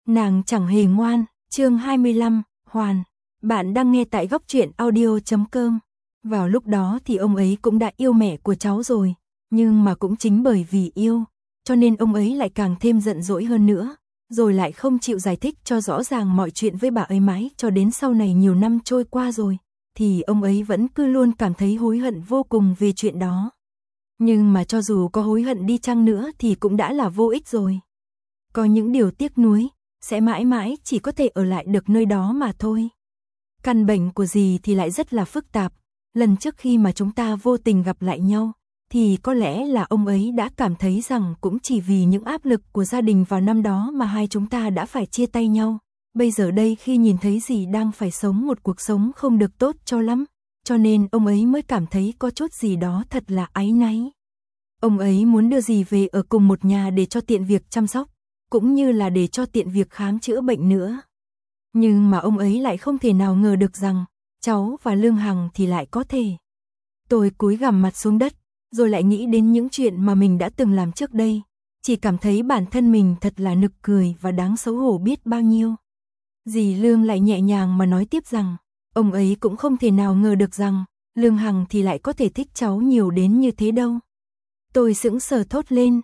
Nàng chẳng hề ngoan, chương 25, Hoàn. Bạn đang nghe tại góc truyện audio.com. Vào lúc đó thì ông ấy cũng đã yêu mẹ của cháu rồi, nhưng mà cũng chính bởi vì yêu, cho nên ông ấy lại càng thêm giận dỗi hơn nữa, rồi lại không chịu giải thích cho rõ ràng mọi chuyện với bà ấy mãi cho đến sau này nhiều năm trôi qua rồi, thì ông ấy vẫn cứ luôn cảm thấy hối hận vô cùng về chuyện đó. Nhưng mà cho dù có hối hận đi chăng nữa thì cũng đã là vô ích rồi. Có những điều tiếc nuối, sẽ mãi mãi chỉ có thể ở lại được nơi đó mà thôi. Căn bệnh của dì thì lại rất là phức tạp. Lần trước khi mà chúng ta vô tình gặp lại nhau, thì có lẽ là ông ấy đã cảm thấy rằng cũng chỉ vì những áp lực của gia đình vào năm đó mà hai chúng ta đã phải chia tay nhau. Bây giờ đây khi nhìn thấy dì đang phải sống một cuộc sống không được tốt cho lắm, cho nên ông ấy mới cảm thấy có chút gì đó thật là áy náy. Ông ấy muốn đưa dì về ở cùng một nhà để cho tiện việc chăm sóc, cũng như là để cho tiện việc khám chữa bệnh nữa. Nhưng mà ông ấy lại không thể nào ngờ được rằng, cháu và Lương Hằng thì lại có thể. Tôi cúi gằm mặt xuống đất, rồi lại nghĩ đến những chuyện mà mình đã từng làm trước đây, chỉ cảm thấy bản thân mình thật là nực cười và đáng xấu hổ biết bao nhiêu. Dì Lương lại nhẹ nhàng mà nói tiếp rằng, ông ấy cũng không thể nào ngờ được rằng, Lương Hằng thì lại có thể thích cháu nhiều đến như thế đâu. Tôi sững sờ thốt lên,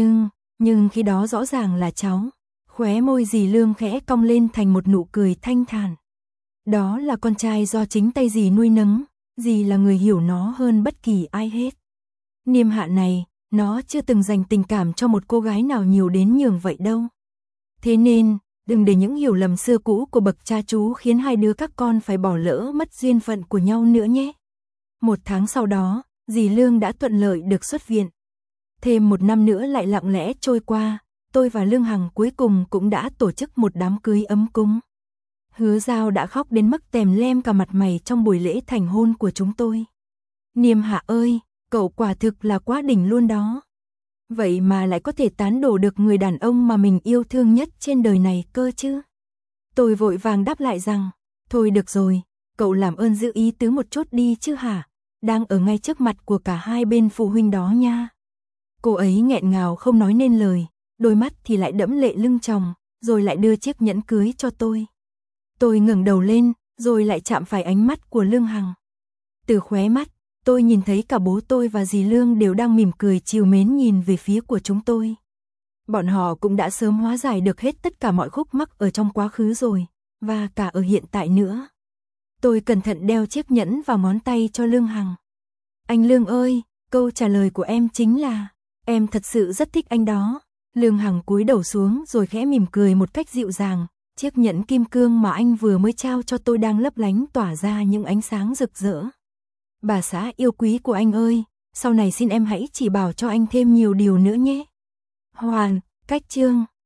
nhưng khi đó rõ ràng là cháu. Khóe môi dì Lương khẽ cong lên thành một nụ cười thanh thản. Đó là con trai do chính tay dì nuôi nấng, dì là người hiểu nó hơn bất kỳ ai hết. Niên hạ này, nó chưa từng dành tình cảm cho một cô gái nào nhiều đến nhường vậy đâu. Thế nên, đừng để những hiểu lầm xưa cũ của bậc cha chú khiến hai đứa các con phải bỏ lỡ mất duyên phận của nhau nữa nhé. 1 tháng sau đó, dì Lương đã thuận lợi được xuất viện. Thêm 1 năm nữa lại lặng lẽ trôi qua, tôi và Lương Hằng cuối cùng cũng đã tổ chức một đám cưới ấm cúng. Hứa Giao đã khóc đến mức tèm lem cả mặt mày trong buổi lễ thành hôn của chúng tôi. Niêm Hạ ơi, cậu quả thực là quá đỉnh luôn đó. Vậy mà lại có thể tán đổ được người đàn ông mà mình yêu thương nhất trên đời này cơ chứ. Tôi vội vàng đáp lại rằng, thôi được rồi, cậu làm ơn giữ ý tứ một chút đi chứ hả, đang ở ngay trước mặt của cả hai bên phụ huynh đó nha. Cô ấy nghẹn ngào không nói nên lời, đôi mắt thì lại đẫm lệ lưng tròng, rồi lại đưa chiếc nhẫn cưới cho tôi. Tôi ngẩng đầu lên, rồi lại chạm phải ánh mắt của Lương Hằng. Từ khóe mắt, tôi nhìn thấy cả bố tôi và dì Lương đều đang mỉm cười trìu mến nhìn về phía của chúng tôi. Bọn họ cũng đã sớm hóa giải được hết tất cả mọi khúc mắc ở trong quá khứ rồi, và cả ở hiện tại nữa. Tôi cẩn thận đeo chiếc nhẫn vào ngón tay cho Lương Hằng. Anh Lương ơi, câu trả lời của em chính là, em thật sự rất thích anh đó. Lương Hằng cúi đầu xuống rồi khẽ mỉm cười một cách dịu dàng. Chiếc nhẫn kim cương mà anh vừa mới trao cho tôi đang lấp lánh tỏa ra những ánh sáng rực rỡ. Bà xã yêu quý của anh ơi, sau này xin em hãy chỉ bảo cho anh thêm nhiều điều nữa nhé. Hoàn, cách chương.